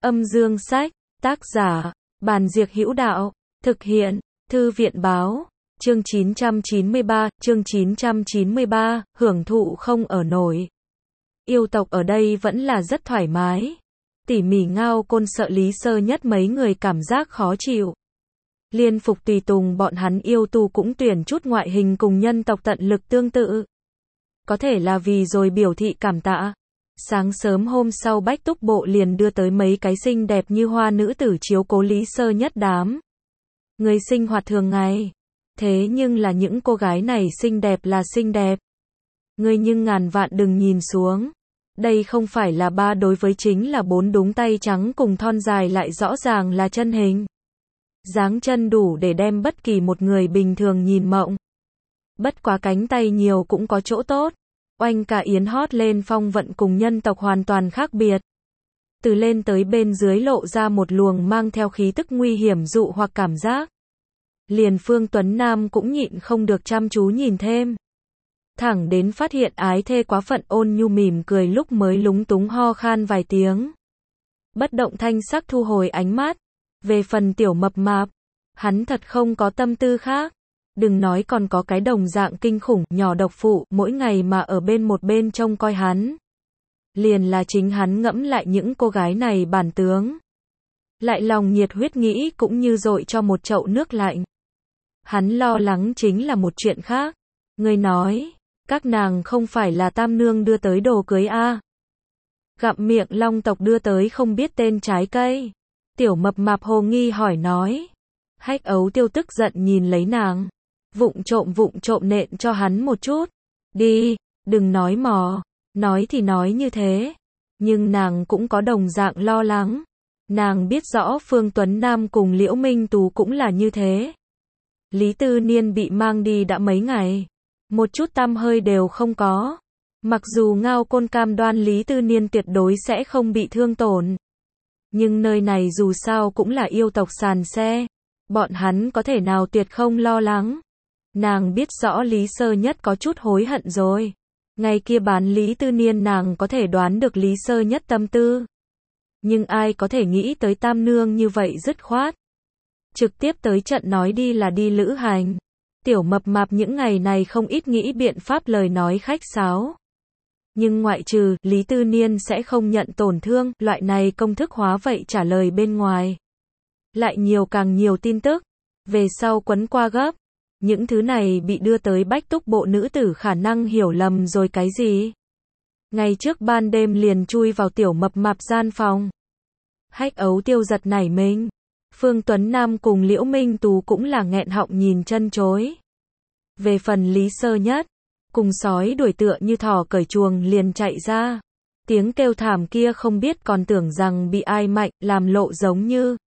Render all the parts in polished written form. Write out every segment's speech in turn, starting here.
Âm dương sách, tác giả, Bàn Diệc Hữu Đạo, thực hiện, Thư viện báo, chương 993, hưởng thụ không ở nổi. Yêu tộc ở đây vẫn là rất thoải mái. Tỉ mỉ Ngao Côn sợ Lý Sơ Nhất mấy người cảm giác khó chịu. Liên phục tùy tùng bọn hắn yêu tu cũng tuyển chút ngoại hình cùng nhân tộc tận lực tương tự. Có thể là vì rồi biểu thị cảm tạ. Sáng sớm hôm sau Bách Túc Bộ liền đưa tới mấy cái xinh đẹp như hoa nữ tử chiếu cố Lý Sơ Nhất đám. Người sinh hoạt thường ngày. Thế nhưng là những cô gái này xinh đẹp là xinh đẹp. Người nhưng ngàn vạn đừng nhìn xuống. Đây không phải là ba đối với chính là bốn, đúng tay trắng cùng thon dài lại rõ ràng là chân hình. Dáng chân đủ để đem bất kỳ một người bình thường nhìn mộng. Bất quá cánh tay nhiều cũng có chỗ tốt. Oanh cả yến hót lên phong vận cùng nhân tộc hoàn toàn khác biệt. Từ lên tới bên dưới lộ ra một luồng mang theo khí tức nguy hiểm dụ hoặc cảm giác. Liền Phương Tuấn Nam cũng nhịn không được chăm chú nhìn thêm. Thẳng đến phát hiện ái thê quá phận Ôn Nhu mỉm cười lúc mới lúng túng ho khan vài tiếng. Bất động thanh sắc thu hồi ánh mắt. Về phần tiểu mập mạp, hắn thật không có tâm tư khác. Đừng nói còn có cái đồng dạng kinh khủng nhỏ độc phụ mỗi ngày mà ở bên một bên trông coi hắn. Liền là chính hắn ngẫm lại những cô gái này bản tướng. Lại lòng nhiệt huyết nghĩ cũng như dội cho một chậu nước lạnh. Hắn lo lắng chính là một chuyện khác. Người nói, các nàng không phải là tam nương đưa tới đồ cưới a? Gặm miệng long tộc đưa tới không biết tên trái cây. Tiểu mập mạp hồ nghi hỏi nói. Hách Ấu Tiêu tức giận nhìn lấy nàng. Vụng trộm nện cho hắn một chút. Đi, đừng nói mò. Nói thì nói như thế. Nhưng nàng cũng có đồng dạng lo lắng. Nàng biết rõ Phương Tuấn Nam cùng Liễu Minh Tú cũng là như thế. Lý Tư Niên bị mang đi đã mấy ngày. Một chút tăm hơi đều không có. Mặc dù Ngao Côn cam đoan Lý Tư Niên tuyệt đối sẽ không bị thương tổn. Nhưng nơi này dù sao cũng là yêu tộc sàn xe. Bọn hắn có thể nào tuyệt không lo lắng. Nàng biết rõ Lý Sơ Nhất có chút hối hận rồi. Ngày kia bán Lý Tư Niên nàng có thể đoán được Lý Sơ Nhất tâm tư. Nhưng ai có thể nghĩ tới tam nương như vậy dứt khoát. Trực tiếp tới trận nói đi là đi lữ hành. Tiểu mập mạp những ngày này không ít nghĩ biện pháp lời nói khách sáo. Nhưng ngoại trừ Lý Tư Niên sẽ không nhận tổn thương, loại này công thức hóa vậy trả lời bên ngoài. Lại nhiều càng nhiều tin tức. Về sau quấn qua gấp. Những thứ này bị đưa tới Bách Túc Bộ nữ tử khả năng hiểu lầm rồi cái gì. Ngày trước ban đêm liền chui vào tiểu mập mạp gian phòng. Hách Ấu Tiêu giật nảy mình. Phương Tuấn Nam cùng Liễu Minh Tú cũng là nghẹn họng nhìn chân chối. Về phần Lý Sơ Nhất, cùng sói đuổi tựa như thỏ cởi chuồng liền chạy ra. Tiếng kêu thảm kia không biết còn tưởng rằng bị ai mạnh làm lộ giống như.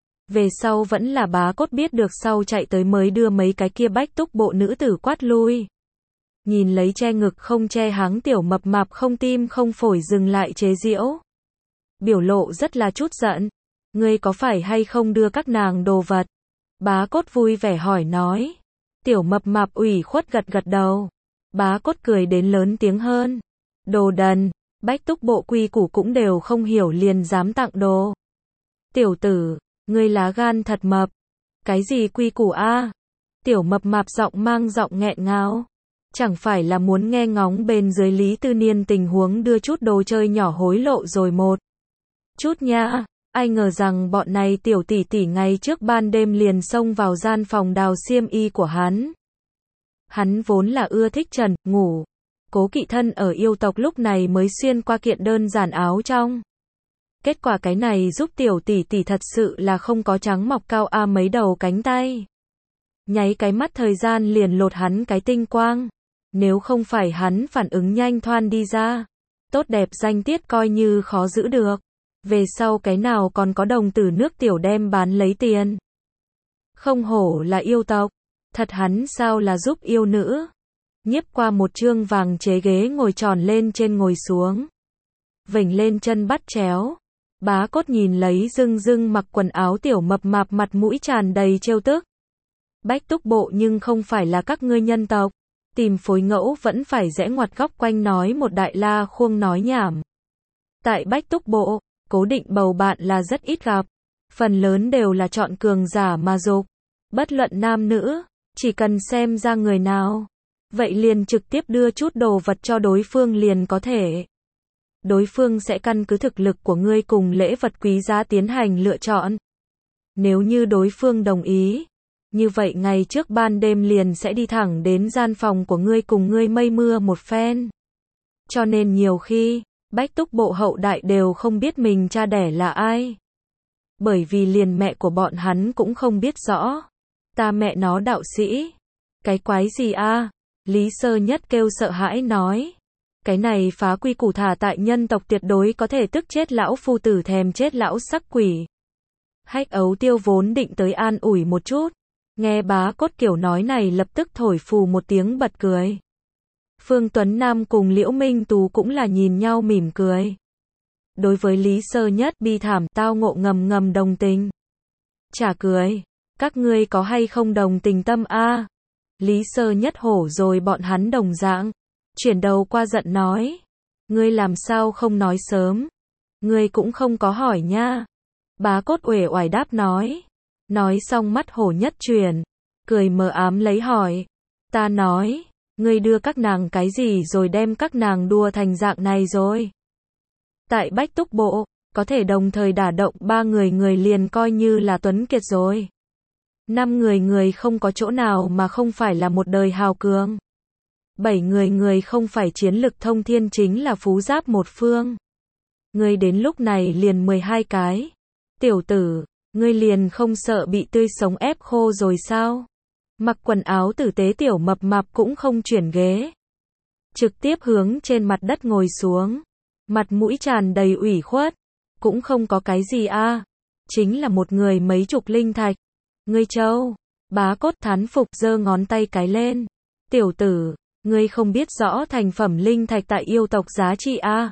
Về sau vẫn là Bá Cốt biết được sau chạy tới mới đưa mấy cái kia Bách Túc Bộ nữ tử quát lui. Nhìn lấy che ngực không che háng tiểu mập mạp không tim không phổi dừng lại chế giễu. Biểu lộ rất là chút giận. Ngươi có phải hay không đưa các nàng đồ vật? Bá Cốt vui vẻ hỏi nói. Tiểu mập mạp ủy khuất gật gật đầu. Bá Cốt cười đến lớn tiếng hơn. Đồ đần, Bách Túc Bộ quy củ cũng đều không hiểu liền dám tặng đồ. Tiểu tử, ngươi lá gan thật mập. Cái gì quy củ a? Tiểu mập mạp giọng mang giọng nghẹn ngào. Chẳng phải là muốn nghe ngóng bên dưới Lý Tư Niên tình huống đưa chút đồ chơi nhỏ hối lộ rồi một chút nha. Ai ngờ rằng bọn này tiểu tỷ tỷ ngày trước ban đêm liền xông vào gian phòng đào xiêm y của hắn. Hắn vốn là ưa thích trần, ngủ. Cố Kỵ thân ở yêu tộc lúc này mới xuyên qua kiện đơn giản áo trong. Kết quả cái này giúp tiểu tỷ tỷ thật sự là không có trắng mọc cao a mấy đầu cánh tay. Nháy cái mắt thời gian liền lột hắn cái tinh quang. Nếu không phải hắn phản ứng nhanh thoăn đi ra. Tốt đẹp danh tiết coi như khó giữ được. Về sau cái nào còn có đồng tử nước tiểu đem bán lấy tiền. Không hổ là yêu tộc. Thật hắn sao là giúp yêu nữ. Nhiếp qua một chương vàng chế ghế ngồi tròn lên trên ngồi xuống. Vểnh lên chân bắt chéo. Bá Cốt nhìn lấy dưng mặc quần áo tiểu mập mạp mặt mũi tràn đầy trêu tức. Bách Túc Bộ nhưng không phải là các ngươi nhân tộc. Tìm phối ngẫu vẫn phải rẽ ngoặt góc quanh nói một đại la khuông nói nhảm. Tại Bách Túc Bộ, cố định bầu bạn là rất ít gặp. Phần lớn đều là chọn cường giả mà dục. Bất luận nam nữ, chỉ cần xem ra người nào, vậy liền trực tiếp đưa chút đồ vật cho đối phương liền có thể. Đối phương sẽ căn cứ thực lực của ngươi cùng lễ vật quý giá tiến hành lựa chọn. Nếu như đối phương đồng ý, như vậy ngày trước ban đêm liền sẽ đi thẳng đến gian phòng của ngươi cùng ngươi mây mưa một phen. Cho nên nhiều khi, Bách Túc Bộ hậu đại đều không biết mình cha đẻ là ai. Bởi vì liền mẹ của bọn hắn cũng không biết rõ. Ta mẹ nó đạo sĩ. Cái quái gì a? Lý Sơ Nhất kêu sợ hãi nói. Cái này phá quy củ thả tại nhân tộc tuyệt đối có thể tức chết lão phu tử thèm chết lão sắc quỷ. Hách Ấu Tiêu vốn định tới an ủi một chút. Nghe Bá Cốt kiểu nói này lập tức thổi phù một tiếng bật cười. Phương Tuấn Nam cùng Liễu Minh Tú cũng là nhìn nhau mỉm cười. Đối với Lý Sơ Nhất bi thảm tao ngộ ngầm ngầm đồng tình. Chả cười, các ngươi có hay không đồng tình tâm a? Lý Sơ Nhất hổ rồi bọn hắn đồng dạng. Chuyển đầu qua giận nói. Ngươi làm sao không nói sớm? Ngươi cũng không có hỏi nha. Bá Cốt uể oải đáp nói. Nói xong mắt hổ nhất chuyển. Cười mờ ám lấy hỏi. Ta nói. Ngươi đưa các nàng cái gì rồi đem các nàng đùa thành dạng này rồi? Tại Bách Túc Bộ, có thể đồng thời đả động 3 người người liền coi như là tuấn kiệt rồi. 5 người người không có chỗ nào mà không phải là một đời hào cường. 7 người người không phải chiến lực thông thiên chính là phú giáp một phương. Ngươi đến lúc này liền 12 cái. Tiểu tử, ngươi liền không sợ bị tươi sống ép khô rồi sao? Mặc quần áo tử tế tiểu mập mạp cũng không chuyển ghế. Trực tiếp hướng trên mặt đất ngồi xuống. Mặt mũi tràn đầy ủy khuất. Cũng không có cái gì a, chính là một người mấy chục linh thạch. Ngươi trâu. Bá Cốt thán phục giơ ngón tay cái lên. Tiểu tử, ngươi không biết rõ thành phẩm linh thạch tại yêu tộc giá trị a?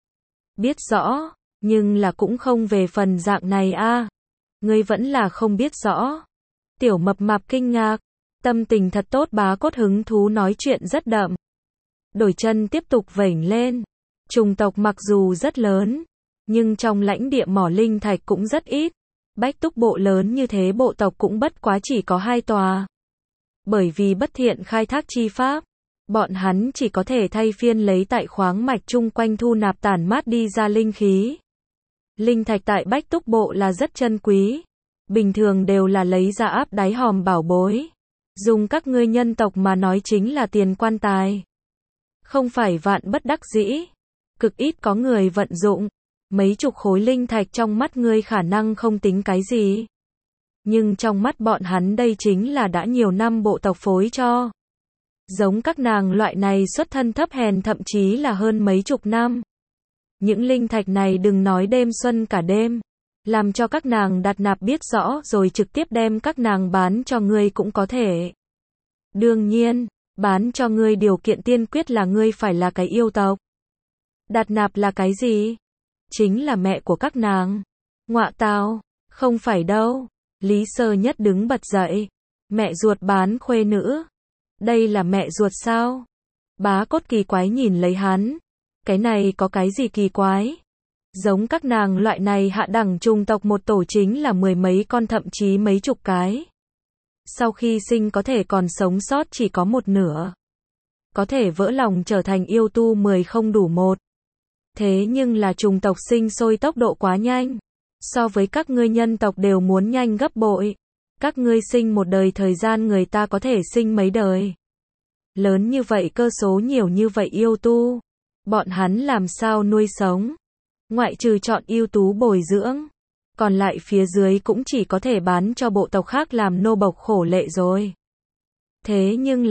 Biết rõ, nhưng là cũng không về phần dạng này a. Ngươi vẫn là không biết rõ. Tiểu mập mạp kinh ngạc. Tâm tình thật tốt. Bá Cốt hứng thú nói chuyện rất đậm. Đổi chân tiếp tục vểnh lên. Trùng tộc mặc dù rất lớn, nhưng trong lãnh địa mỏ linh thạch cũng rất ít. Bách Túc Bộ lớn như thế bộ tộc cũng bất quá chỉ có 2 tòa. Bởi vì bất thiện khai thác chi pháp, bọn hắn chỉ có thể thay phiên lấy tại khoáng mạch chung quanh thu nạp tản mát đi ra linh khí. Linh thạch tại Bách Túc Bộ là rất chân quý. Bình thường đều là lấy ra áp đáy hòm bảo bối. Dùng các ngươi nhân tộc mà nói chính là tiền quan tài. Không phải vạn bất đắc dĩ. Cực ít có người vận dụng. Mấy chục khối linh thạch trong mắt ngươi khả năng không tính cái gì. Nhưng trong mắt bọn hắn đây chính là đã nhiều năm bộ tộc phối cho. Giống các nàng loại này xuất thân thấp hèn thậm chí là hơn mấy chục năm. Những linh thạch này đừng nói đêm xuân cả đêm. Làm cho các nàng đặt nạp biết rõ rồi trực tiếp đem các nàng bán cho ngươi cũng có thể. Đương nhiên, bán cho ngươi điều kiện tiên quyết là ngươi phải là cái yêu tộc. Đặt nạp là cái gì? Chính là mẹ của các nàng. Ngọa tào, không phải đâu. Lý Sơ Nhất đứng bật dậy. Mẹ ruột bán khuê nữ. Đây là mẹ ruột sao? Bá Cốt kỳ quái nhìn lấy hắn. Cái này có cái gì kỳ quái? Giống các nàng loại này hạ đẳng trùng tộc một tổ chính là 10 mấy con thậm chí mấy chục cái. Sau khi sinh có thể còn sống sót chỉ có một nửa. Có thể vỡ lòng trở thành yêu tu 10 không đủ một. Thế nhưng là trùng tộc sinh sôi tốc độ quá nhanh. So với các ngươi nhân tộc đều muốn nhanh gấp bội. Các ngươi sinh một đời thời gian người ta có thể sinh mấy đời. Lớn như vậy cơ số nhiều như vậy yêu tu. Bọn hắn làm sao nuôi sống? Ngoại trừ chọn ưu tú bồi dưỡng. Còn lại phía dưới cũng chỉ có thể bán cho bộ tộc khác làm nô bộc khổ lệ rồi. Thế nhưng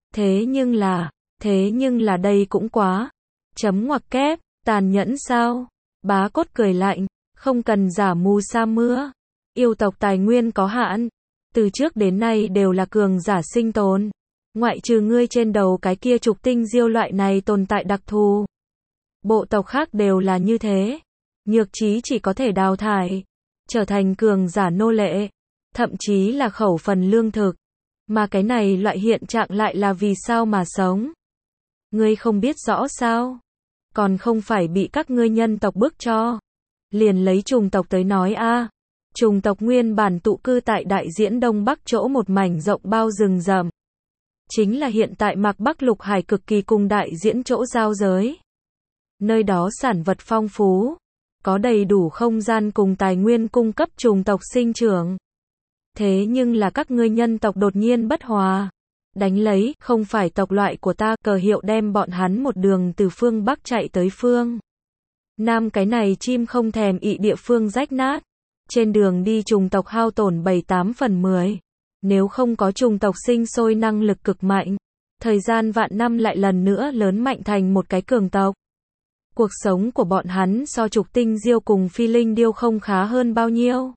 là đây cũng quá. Chấm ngoặc kép, tàn nhẫn sao? Bá Cốt cười lạnh, không cần giả mù sa mưa. Yêu tộc tài nguyên có hạn. Từ trước đến nay đều là cường giả sinh tồn. Ngoại trừ ngươi trên đầu cái kia trục tinh diêu loại này tồn tại đặc thù. Bộ tộc khác đều là như thế. Nhược trí chỉ có thể đào thải. Trở thành cường giả nô lệ. Thậm chí là khẩu phần lương thực. Mà cái này loại hiện trạng lại là vì sao mà sống? Ngươi không biết rõ sao? Còn không phải bị các ngươi nhân tộc bức cho. Liền lấy chủng tộc tới nói a. Chủng tộc nguyên bản tụ cư tại đại diễn Đông Bắc chỗ một mảnh rộng bao rừng rậm. Chính là hiện tại Mạc Bắc Lục Hải cực kỳ cùng đại diễn chỗ giao giới. Nơi đó sản vật phong phú, có đầy đủ không gian cùng tài nguyên cung cấp chủng tộc sinh trưởng. Thế nhưng là các ngươi nhân tộc đột nhiên bất hòa. Đánh lấy, không phải tộc loại của ta, cờ hiệu đem bọn hắn một đường từ phương Bắc chạy tới phương Nam, cái này chim không thèm ị địa phương rách nát. Trên đường đi chủng tộc hao tổn 7/8/10. Nếu không có chủng tộc sinh sôi năng lực cực mạnh, thời gian vạn năm lại lần nữa lớn mạnh thành một cái cường tộc. Cuộc sống của bọn hắn so trục tinh diêu cùng phi linh điêu không khá hơn bao nhiêu.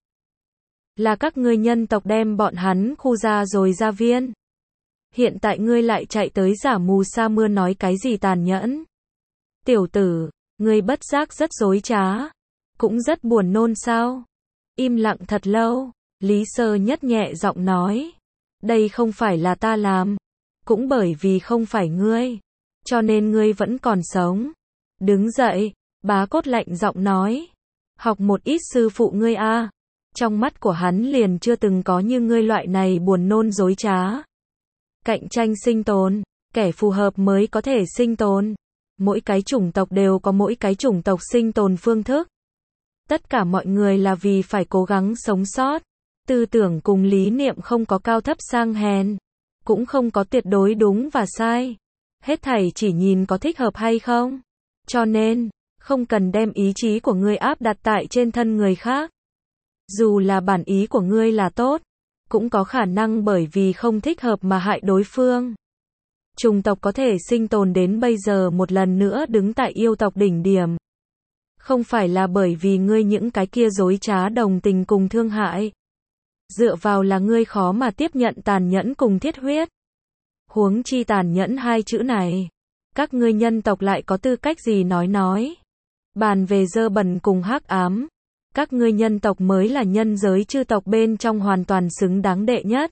Là các ngươi nhân tộc đem bọn hắn khu ra rồi ra viên. Hiện tại ngươi lại chạy tới giả mù sa mưa nói cái gì tàn nhẫn. Tiểu tử, ngươi bất giác rất dối trá. Cũng rất buồn nôn sao. Im lặng thật lâu, Lý Sơ Nhất nhẹ giọng nói. Đây không phải là ta làm. Cũng bởi vì không phải ngươi. Cho nên ngươi vẫn còn sống. Đứng dậy, Bá Cốt lạnh giọng nói. Học một ít sư phụ ngươi a. Trong mắt của hắn liền chưa từng có như ngươi loại này buồn nôn dối trá. Cạnh tranh sinh tồn, kẻ phù hợp mới có thể sinh tồn. Mỗi cái chủng tộc đều có mỗi cái chủng tộc sinh tồn phương thức. Tất cả mọi người là vì phải cố gắng sống sót. Tư tưởng cùng lý niệm không có cao thấp sang hèn, cũng không có tuyệt đối đúng và sai. Hết thảy chỉ nhìn có thích hợp hay không. Cho nên, không cần đem ý chí của ngươi áp đặt tại trên thân người khác. Dù là bản ý của ngươi là tốt, cũng có khả năng bởi vì không thích hợp mà hại đối phương. Chủng tộc có thể sinh tồn đến bây giờ một lần nữa đứng tại yêu tộc đỉnh điểm. Không phải là bởi vì ngươi những cái kia dối trá đồng tình cùng thương hại. Dựa vào là ngươi khó mà tiếp nhận tàn nhẫn cùng thiết huyết. Huống chi tàn nhẫn hai chữ này. Các ngươi nhân tộc lại có tư cách gì nói. Bàn về dơ bẩn cùng hắc ám. Các ngươi nhân tộc mới là nhân giới chư tộc bên trong hoàn toàn xứng đáng đệ nhất.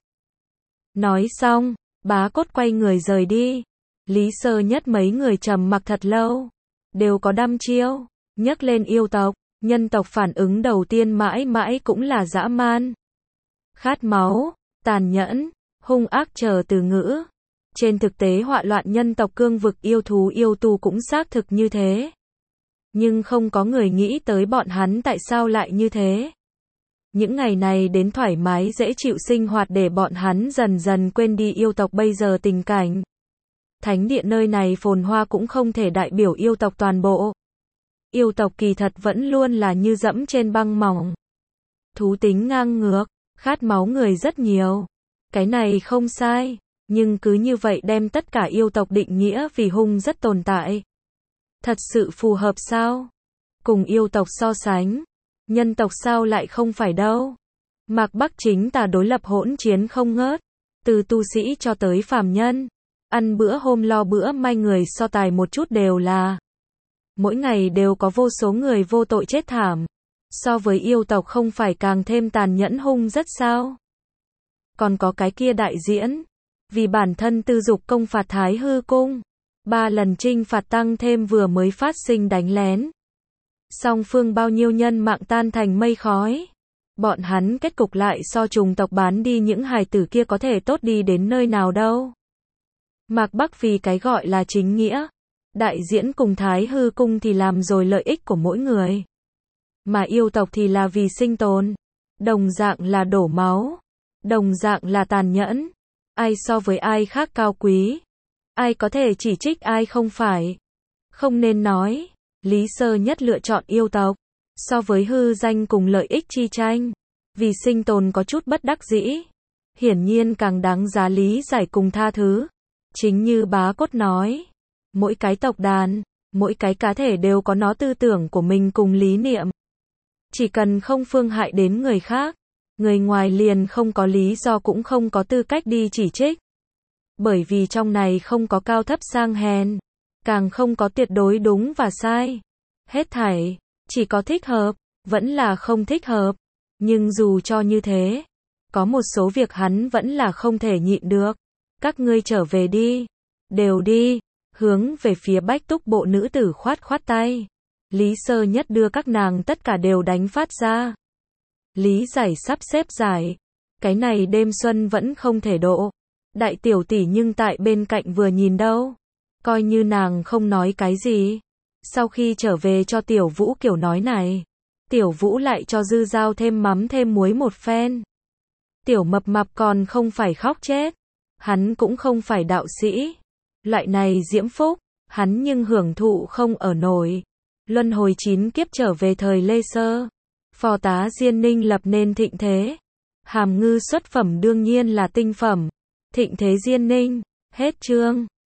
Nói xong, Bá Cốt quay người rời đi. Lý Sơ Nhất mấy người trầm mặc thật lâu. Đều có đăm chiêu. Nhắc lên yêu tộc, nhân tộc phản ứng đầu tiên mãi mãi cũng là dã man. Khát máu, tàn nhẫn, hung ác chờ từ ngữ. Trên thực tế họa loạn nhân tộc cương vực yêu thú yêu tu cũng xác thực như thế. Nhưng không có người nghĩ tới bọn hắn tại sao lại như thế. Những ngày này đến thoải mái dễ chịu sinh hoạt để bọn hắn dần dần quên đi yêu tộc bây giờ tình cảnh. Thánh địa nơi này phồn hoa cũng không thể đại biểu yêu tộc toàn bộ. Yêu tộc kỳ thật vẫn luôn là như dẫm trên băng mỏng. Thú tính ngang ngược, khát máu người rất nhiều. Cái này không sai, nhưng cứ như vậy đem tất cả yêu tộc định nghĩa vì hung rất tồn tại. Thật sự phù hợp sao? Cùng yêu tộc so sánh, nhân tộc sao lại không phải đâu. Mạc Bắc chính tà đối lập hỗn chiến không ngớt, từ tu sĩ cho tới phàm nhân, ăn bữa hôm lo bữa may người so tài một chút đều là. Mỗi ngày đều có vô số người vô tội chết thảm. So với yêu tộc không phải càng thêm tàn nhẫn hung rất sao? Còn có cái kia đại diễn, vì bản thân tư dục công phạt Thái Hư Cung, 3 lần trinh phạt tăng thêm vừa mới phát sinh đánh lén. Song phương bao nhiêu nhân mạng tan thành mây khói. Bọn hắn kết cục lại so chủng tộc bán đi những hài tử kia có thể tốt đi đến nơi nào đâu. Mạc Bắc vì cái gọi là chính nghĩa. Đại diễn cùng Thái Hư Cung thì làm rồi lợi ích của mỗi người. Mà yêu tộc thì là vì sinh tồn. Đồng dạng là đổ máu. Đồng dạng là tàn nhẫn. Ai so với ai khác cao quý. Ai có thể chỉ trích ai không phải. Không nên nói. Lý Sơ Nhất lựa chọn yêu tộc. So với hư danh cùng lợi ích chi tranh. Vì sinh tồn có chút bất đắc dĩ. Hiển nhiên càng đáng giá lý giải cùng tha thứ. Chính như Bá Cốt nói. Mỗi cái tộc đàn, mỗi cái cá thể đều có nó tư tưởng của mình cùng lý niệm. Chỉ cần không phương hại đến người khác, người ngoài liền không có lý do cũng không có tư cách đi chỉ trích. Bởi vì trong này không có cao thấp sang hèn, càng không có tuyệt đối đúng và sai. Hết thảy, chỉ có thích hợp, vẫn là không thích hợp. Nhưng dù cho như thế, có một số việc hắn vẫn là không thể nhịn được. Các ngươi trở về đi, đều đi. Hướng về phía Bách Túc bộ nữ tử khoát khoát tay. Lý Sơ Nhất đưa các nàng tất cả đều đánh phát ra. Lý Giải sắp xếp giải. Cái này đêm xuân vẫn không thể độ. Đại tiểu tỷ nhưng tại bên cạnh vừa nhìn đâu. Coi như nàng không nói cái gì. Sau khi trở về cho Tiểu Vũ kiểu nói này. Tiểu Vũ lại cho Dư Giao thêm mắm thêm muối một phen. Tiểu Mập Mạp còn không phải khóc chết. Hắn cũng không phải đạo sĩ. Loại này diễm phúc, hắn nhưng hưởng thụ không ở nổi. Luân hồi 9 kiếp trở về thời Lê Sơ. Phò tá Diên Ninh lập nên thịnh thế. Hàm Ngư xuất phẩm đương nhiên là tinh phẩm. Thịnh thế Diên Ninh. Hết chương.